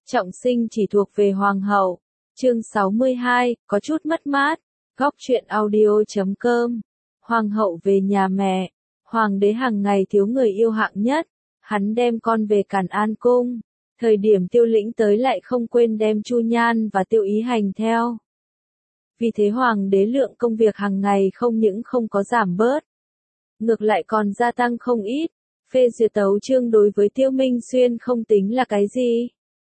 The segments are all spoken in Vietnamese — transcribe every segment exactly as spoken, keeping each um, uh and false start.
Trọng sinh chỉ thuộc về hoàng hậu. Chương sáu mươi hai, có chút mất mát. Góc truyện audio chấm com. Hoàng hậu về nhà mẹ. Hoàng đế hàng ngày thiếu người yêu hạng nhất. Hắn đem con về Càn An cung. Thời điểm Tiêu Lĩnh tới lại không quên đem Chu Nhan và Tiêu Ý Hành theo. Vì thế hoàng đế lượng công việc hàng ngày không những không có giảm bớt, ngược lại còn gia tăng không ít. Phê duyệt tấu chương đối với Tiêu Minh Xuyên không tính là cái gì.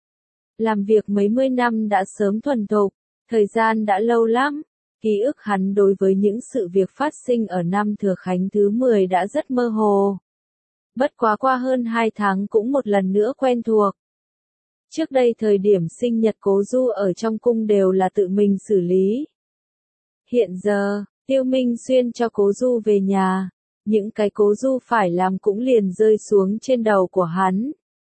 Làm việc mấy mươi năm đã sớm thuần thục, thời gian đã lâu lắm, ký ức hắn đối với những sự việc phát sinh ở năm Thừa Khánh thứ mười đã rất mơ hồ. Bất quá qua hơn hai tháng cũng một lần nữa quen thuộc. Trước đây thời điểm sinh nhật Cố Du ở trong cung đều là tự mình xử lý. Hiện giờ, Tiêu Minh Xuyên cho Cố Du về nhà, những cái Cố Du phải làm cũng liền rơi xuống trên đầu của hắn.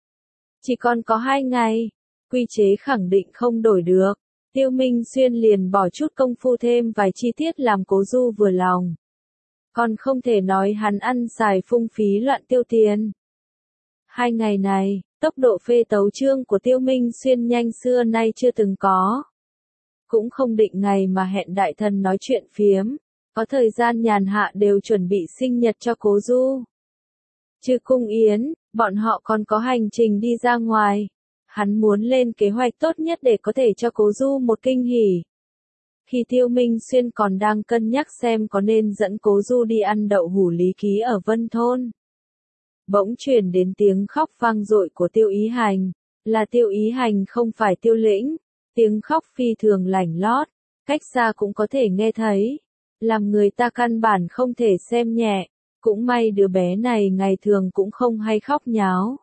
Chỉ còn có hai ngày, quy chế khẳng định không đổi được, Tiêu Minh Xuyên liền bỏ chút công phu thêm vài chi tiết làm Cố Du vừa lòng. Còn không thể nói hắn ăn xài phung phí loạn tiêu tiền. Hai ngày này, tốc độ phê tấu chương của Tiêu Minh Xuyên nhanh xưa nay chưa từng có. Cũng không định ngày mà hẹn đại thần nói chuyện phiếm, có thời gian nhàn hạ đều chuẩn bị sinh nhật cho Cố Du. Trừ cung yến, bọn họ còn có hành trình đi ra ngoài. Hắn muốn lên kế hoạch tốt nhất để có thể cho Cố Du một kinh hỉ. Khi Tiêu Minh Xuyên còn đang cân nhắc xem có nên dẫn Cố Du đi ăn đậu hủ Lý Ký ở Vân Thôn, bỗng truyền đến tiếng khóc vang dội của Tiêu Ý Hành. Là Tiêu Ý Hành không phải Tiêu Lĩnh. Tiếng khóc phi thường lảnh lót, cách xa cũng có thể nghe thấy, làm người ta căn bản không thể xem nhẹ. Cũng may đứa bé này ngày thường cũng không hay khóc nháo.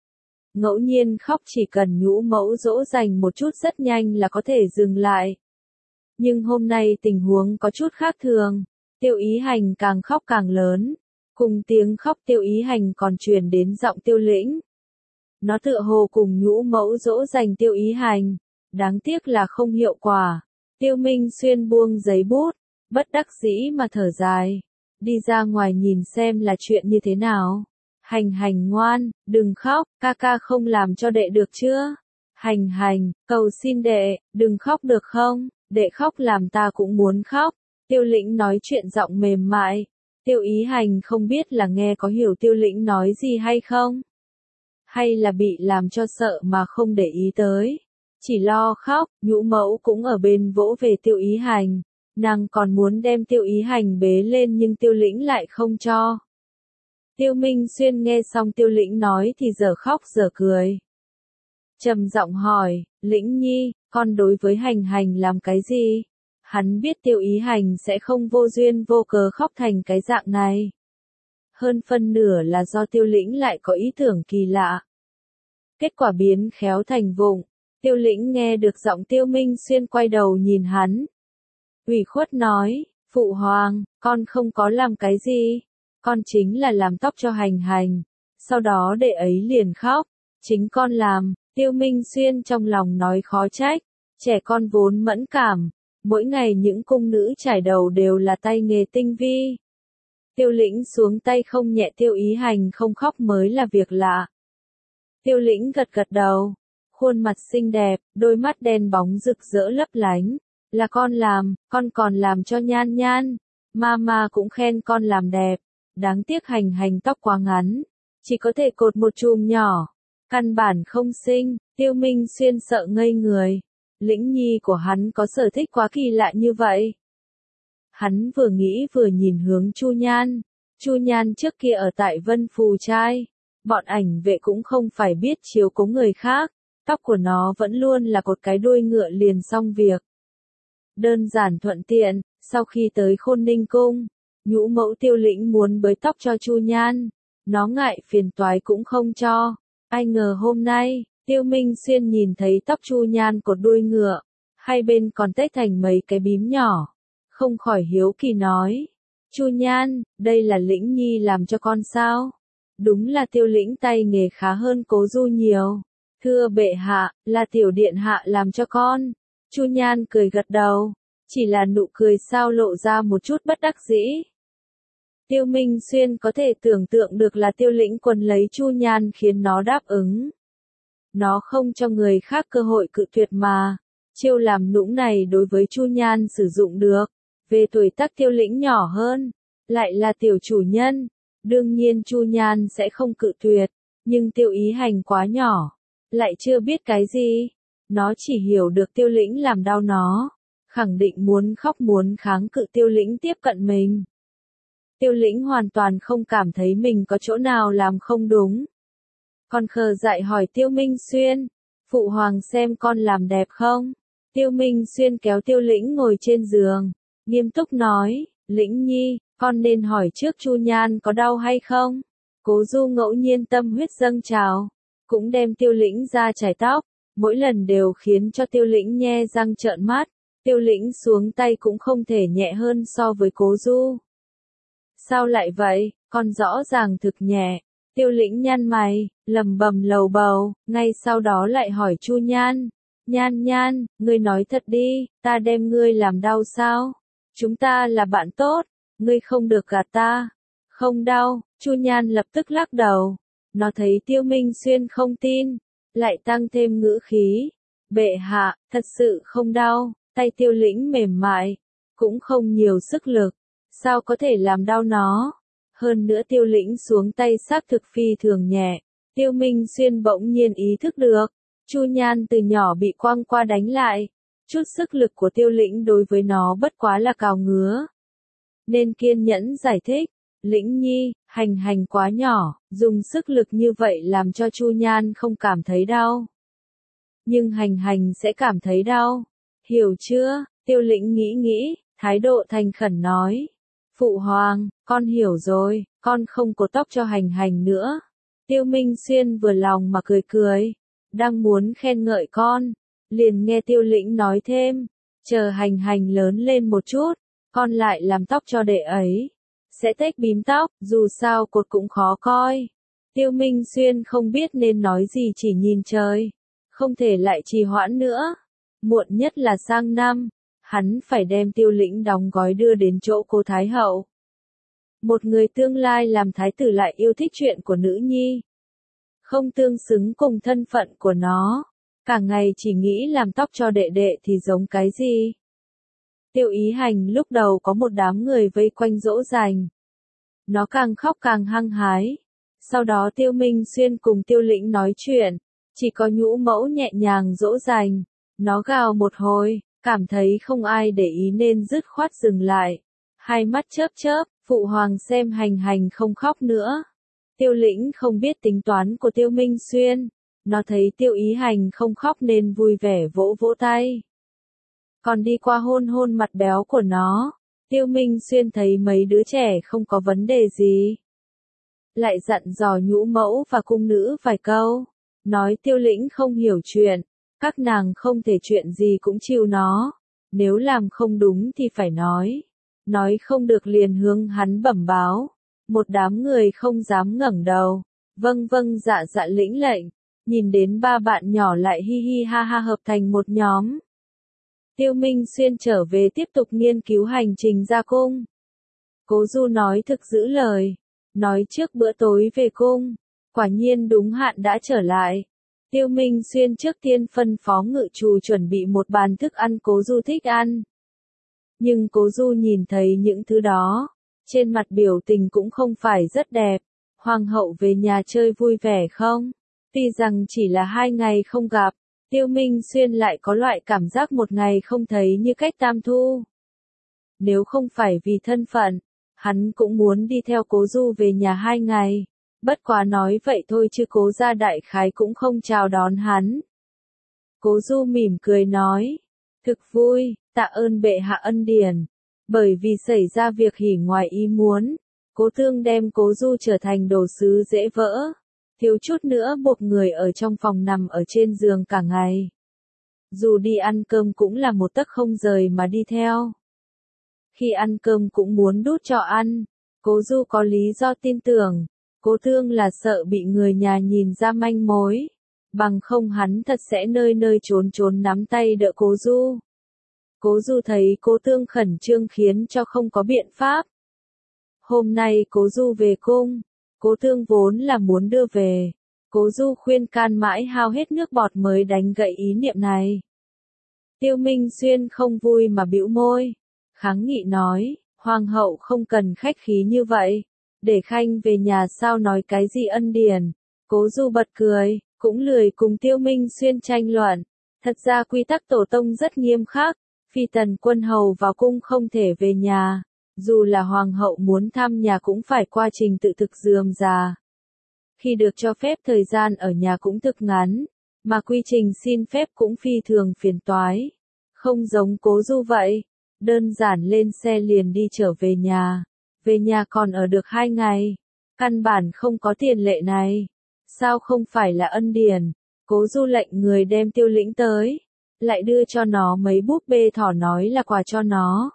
Ngẫu nhiên khóc chỉ cần nhũ mẫu dỗ dành một chút rất nhanh là có thể dừng lại. Nhưng hôm nay tình huống có chút khác thường, Tiêu Ý Hành càng khóc càng lớn, cùng tiếng khóc Tiêu Ý Hành còn truyền đến giọng Tiêu Lĩnh. Nó tựa hồ cùng nhũ mẫu dỗ dành Tiêu Ý Hành, đáng tiếc là không hiệu quả. Tiêu Minh Xuyên buông giấy bút, bất đắc dĩ mà thở dài, đi ra ngoài nhìn xem là chuyện như thế nào. Hành Hành ngoan, đừng khóc, ca ca không làm cho đệ được chưa? Hành Hành, cầu xin đệ, đừng khóc được không? Đệ khóc làm ta cũng muốn khóc. Tiêu Lĩnh nói chuyện giọng mềm mại. Tiêu Ý Hành không biết là nghe có hiểu Tiêu Lĩnh nói gì hay không? Hay là bị làm cho sợ mà không để ý tới? Chỉ lo khóc, nhũ mẫu cũng ở bên vỗ về Tiêu Ý Hành. Nàng còn muốn đem Tiêu Ý Hành bế lên nhưng Tiêu Lĩnh lại không cho. Tiêu Minh Xuyên nghe xong Tiêu Lĩnh nói thì giờ khóc giờ cười. Trầm giọng hỏi, Lĩnh Nhi, con đối với Hành Hành làm cái gì? Hắn biết Tiêu Ý Hành sẽ không vô duyên vô cớ khóc thành cái dạng này. Hơn phân nửa là do Tiêu Lĩnh lại có ý tưởng kỳ lạ. Kết quả biến khéo thành vụng. Tiêu Lĩnh nghe được giọng Tiêu Minh Xuyên quay đầu nhìn hắn. Ủy khuất nói, Phụ Hoàng, con không có làm cái gì. Con chính là làm tóc cho Hành Hành. Sau đó đệ ấy liền khóc. Chính con làm. Tiêu Minh Xuyên trong lòng nói khó trách. Trẻ con vốn mẫn cảm. Mỗi ngày những cung nữ trải đầu đều là tay nghề tinh vi. Tiêu Lĩnh xuống tay không nhẹ Tiêu Ý Hành không khóc mới là việc lạ. Tiêu Lĩnh gật gật đầu. Khuôn mặt xinh đẹp, đôi mắt đen bóng rực rỡ lấp lánh. Là con làm, con còn làm cho Nhan Nhan. Mama cũng khen con làm đẹp. Đáng tiếc Hành Hành tóc quá ngắn. Chỉ có thể cột một chùm nhỏ. Căn bản không xinh. Tiêu Minh Xuyên sợ ngây người. Lĩnh Nhi của hắn có sở thích quá kỳ lạ như vậy. Hắn vừa nghĩ vừa nhìn hướng Chu Nhan. Chu Nhan trước kia ở tại Vân Phù Trai. Bọn ảnh vệ cũng không phải biết chiếu cố người khác. Tóc của nó vẫn luôn là cột cái đuôi ngựa liền xong việc. Đơn giản thuận tiện, sau khi tới Khôn Ninh Cung, nhũ mẫu Tiêu Lĩnh muốn bới tóc cho Chu Nhan. Nó ngại phiền toái cũng không cho. Ai ngờ hôm nay, Tiêu Minh Xuyên nhìn thấy tóc Chu Nhan cột đuôi ngựa, hai bên còn tết thành mấy cái bím nhỏ. Không khỏi hiếu kỳ nói. Chu Nhan, đây là Lĩnh Nhi làm cho con sao? Đúng là Tiêu Lĩnh tay nghề khá hơn Cố Du nhiều. Thưa bệ hạ, là tiểu điện hạ làm cho con. Chu Nhan cười gật đầu. Chỉ là nụ cười sao lộ ra một chút bất đắc dĩ. Tiêu Minh Xuyên có thể tưởng tượng được là Tiêu Lĩnh quấn lấy Chu Nhan khiến nó đáp ứng. Nó không cho người khác cơ hội cự tuyệt mà. Chiêu làm nũng này đối với Chu Nhan sử dụng được. Về tuổi tác Tiêu Lĩnh nhỏ hơn, lại là tiểu chủ nhân. Đương nhiên Chu Nhan sẽ không cự tuyệt, nhưng Tiêu Ý Hành quá nhỏ, lại chưa biết cái gì. Nó chỉ hiểu được Tiêu Lĩnh làm đau nó, khẳng định muốn khóc muốn kháng cự Tiêu Lĩnh tiếp cận mình. Tiêu Lĩnh hoàn toàn không cảm thấy mình có chỗ nào làm không đúng. Con khờ dại hỏi Tiêu Minh Xuyên, phụ hoàng xem con làm đẹp không? Tiêu Minh Xuyên kéo Tiêu Lĩnh ngồi trên giường, nghiêm túc nói, Lĩnh Nhi, con nên hỏi trước Chu Nhan có đau hay không? Cố Du ngẫu nhiên tâm huyết dâng trào, cũng đem Tiêu Lĩnh ra chải tóc, mỗi lần đều khiến cho Tiêu Lĩnh nhe răng trợn mắt. Tiêu Lĩnh xuống tay cũng không thể nhẹ hơn so với Cố Du. Sao lại vậy, con rõ ràng thực nhẹ. Tiêu Lĩnh nhăn mày, lầm bầm lầu bầu, ngay sau đó lại hỏi Chu Nhan. Nhan Nhan, ngươi nói thật đi, ta đem ngươi làm đau sao? Chúng ta là bạn tốt, ngươi không được gạt ta. Không đau, Chu Nhan lập tức lắc đầu. Nó thấy Tiêu Minh Xuyên không tin, lại tăng thêm ngữ khí. Bệ hạ, thật sự không đau, tay Tiêu Lĩnh mềm mại, cũng không nhiều sức lực, sao có thể làm đau nó? Hơn nữa Tiêu Lĩnh xuống tay xác thực phi thường nhẹ. Tiêu Minh Xuyên bỗng nhiên ý thức được, Chu Nhan từ nhỏ bị quăng qua đánh lại, chút sức lực của Tiêu Lĩnh đối với nó bất quá là cào ngứa. Nên kiên nhẫn giải thích, Lĩnh Nhi, Hành Hành quá nhỏ, dùng sức lực như vậy làm cho Chu Nhan không cảm thấy đau. Nhưng Hành Hành sẽ cảm thấy đau, hiểu chưa? Tiêu Lĩnh nghĩ nghĩ, thái độ thành khẩn nói. Phụ hoàng, con hiểu rồi, con không cột tóc cho Hành Hành nữa. Tiêu Minh Xuyên vừa lòng mà cười cười, đang muốn khen ngợi con, liền nghe Tiêu Lĩnh nói thêm, chờ Hành Hành lớn lên một chút, con lại làm tóc cho đệ ấy, sẽ tết bím tóc, dù sao cột cũng khó coi. Tiêu Minh Xuyên không biết nên nói gì, chỉ nhìn trời, không thể lại trì hoãn nữa, muộn nhất là sang năm, hắn phải đem Tiêu Lĩnh đóng gói đưa đến chỗ Cố Thái Hậu. Một người tương lai làm thái tử lại yêu thích chuyện của nữ nhi, không tương xứng cùng thân phận của nó, cả ngày chỉ nghĩ làm tóc cho đệ đệ thì giống cái gì? Tiêu Ý Hành lúc đầu có một đám người vây quanh dỗ dành, nó càng khóc càng hăng hái. Sau đó Tiêu Minh Xuyên cùng Tiêu Lĩnh nói chuyện, chỉ có Nhũ Mẫu nhẹ nhàng dỗ dành, nó gào một hồi, cảm thấy không ai để ý nên dứt khoát dừng lại, hai mắt chớp chớp, phụ hoàng xem Hành Hành không khóc nữa. Tiêu Lĩnh không biết tính toán của Tiêu Minh Xuyên, nó thấy Tiêu Ý Hành không khóc nên vui vẻ vỗ vỗ tay, còn đi qua hôn hôn mặt béo của nó. Tiêu Minh Xuyên thấy mấy đứa trẻ không có vấn đề gì, lại dặn dò Nhũ Mẫu và cung nữ vài câu, nói Tiêu Lĩnh không hiểu chuyện, các nàng không thể chuyện gì cũng chiều nó, nếu làm không đúng thì phải nói, nói không được liền hướng hắn bẩm báo. Một đám người không dám ngẩng đầu, vâng vâng dạ dạ lĩnh lệnh, nhìn đến ba bạn nhỏ lại hi hi ha ha hợp thành một nhóm. Tiêu Minh Xuyên trở về tiếp tục nghiên cứu hành trình ra cung. Cố Du nói thực giữ lời, nói trước bữa tối về cung, quả nhiên đúng hạn đã trở lại. Tiêu Minh Xuyên trước tiên phân phó ngự trù chuẩn bị một bàn thức ăn Cố Du thích ăn. Nhưng Cố Du nhìn thấy những thứ đó, trên mặt biểu tình cũng không phải rất đẹp. Hoàng hậu về nhà chơi vui vẻ không? Tuy rằng chỉ là hai ngày không gặp, Tiêu Minh Xuyên lại có loại cảm giác một ngày không thấy như cách tam thu. Nếu không phải vì thân phận, hắn cũng muốn đi theo Cố Du về nhà hai ngày. Bất quá nói vậy thôi chứ Cố gia đại khái cũng không chào đón hắn. Cố Du mỉm cười nói, thực vui, tạ ơn bệ hạ ân điển. Bởi vì xảy ra việc hỉ ngoài ý muốn, Cố Thương đem Cố Du trở thành đồ sứ dễ vỡ, thiếu chút nữa buộc người ở trong phòng nằm ở trên giường cả ngày. Dù đi ăn cơm cũng là một tấc không rời mà đi theo. Khi ăn cơm cũng muốn đút cho ăn, Cố Du có lý do tin tưởng, Cố Thương là sợ bị người nhà nhìn ra manh mối, bằng không hắn thật sẽ nơi nơi trốn trốn nắm tay đỡ Cố Du. Cố Du thấy Cố Thương khẩn trương khiến cho không có biện pháp. Hôm nay Cố Du về cung, Cố Thương vốn là muốn đưa về, Cố Du khuyên can mãi hao hết nước bọt mới đánh gậy ý niệm này. Tiêu Minh Xuyên không vui mà bĩu môi, kháng nghị nói, Hoàng hậu không cần khách khí như vậy, để Khanh về nhà sao nói cái gì ân điển. Cố Du bật cười, cũng lười cùng Tiêu Minh Xuyên tranh luận, thật ra quy tắc tổ tông rất nghiêm khắc, phi tần quân hầu vào cung không thể về nhà, dù là Hoàng hậu muốn thăm nhà cũng phải qua trình tự thực rườm rà. Khi được cho phép thời gian ở nhà cũng thực ngắn, mà quy trình xin phép cũng phi thường phiền toái. Không giống Cố Du vậy, đơn giản lên xe liền đi trở về nhà, về nhà còn ở được hai ngày, căn bản không có tiền lệ này. Sao không phải là ân điển? Cố Du lệnh người đem Tiêu Lĩnh tới, lại đưa cho nó mấy búp bê thỏ nói là quà cho nó.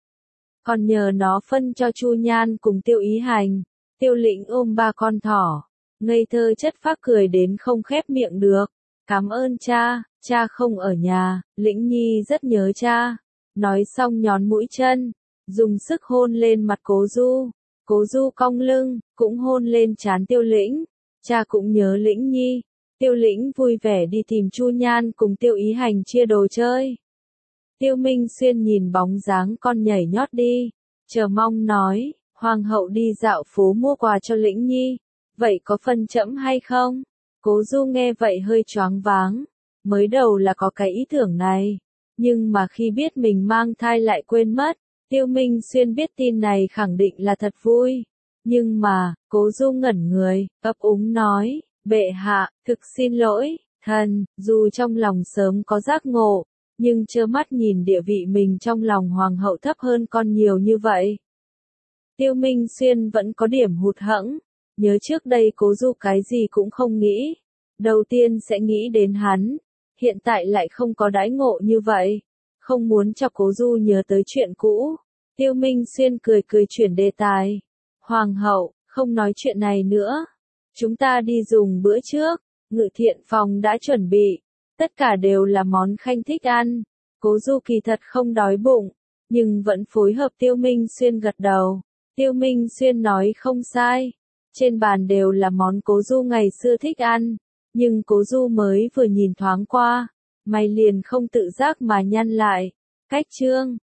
Còn nhờ nó phân cho Chu Nhan cùng Tiêu Ý Hành. Tiêu Lĩnh ôm ba con thỏ, ngây thơ chất phác cười đến không khép miệng được. Cảm ơn cha, cha không ở nhà, Lĩnh Nhi rất nhớ cha. Nói xong nhón mũi chân, dùng sức hôn lên mặt Cố Du. Cố Du cong lưng, cũng hôn lên trán Tiêu Lĩnh. Cha cũng nhớ Lĩnh Nhi. Tiêu Lĩnh vui vẻ đi tìm Chu Nhan cùng Tiêu Ý Hành chia đồ chơi. Tiêu Minh Xuyên nhìn bóng dáng con nhảy nhót đi, chờ mong nói, Hoàng hậu đi dạo phố mua quà cho Lĩnh Nhi, vậy có phân chẫm hay không? Cố Du nghe vậy hơi choáng váng, mới đầu là có cái ý tưởng này, nhưng mà khi biết mình mang thai lại quên mất. Tiêu Minh Xuyên biết tin này khẳng định là thật vui, nhưng mà, Cố Du ngẩn người, ấp úng nói, bệ hạ, thực xin lỗi, thần, dù trong lòng sớm có giác ngộ, nhưng trơ mắt nhìn địa vị mình trong lòng Hoàng hậu thấp hơn con nhiều như vậy. Tiêu Minh Xuyên vẫn có điểm hụt hẫng, nhớ trước đây Cố Du cái gì cũng không nghĩ, đầu tiên sẽ nghĩ đến hắn, hiện tại lại không có đãi ngộ như vậy, không muốn cho Cố Du nhớ tới chuyện cũ. Tiêu Minh Xuyên cười cười chuyển đề tài, Hoàng hậu, không nói chuyện này nữa, chúng ta đi dùng bữa trước, Ngự Thiện phòng đã chuẩn bị, tất cả đều là món Khanh thích ăn. Cố Du kỳ thật không đói bụng, nhưng vẫn phối hợp Tiêu Minh Xuyên gật đầu. Tiêu Minh Xuyên nói không sai, trên bàn đều là món Cố Du ngày xưa thích ăn, nhưng Cố Du mới vừa nhìn thoáng qua, mày liền không tự giác mà nhăn lại. Cách chương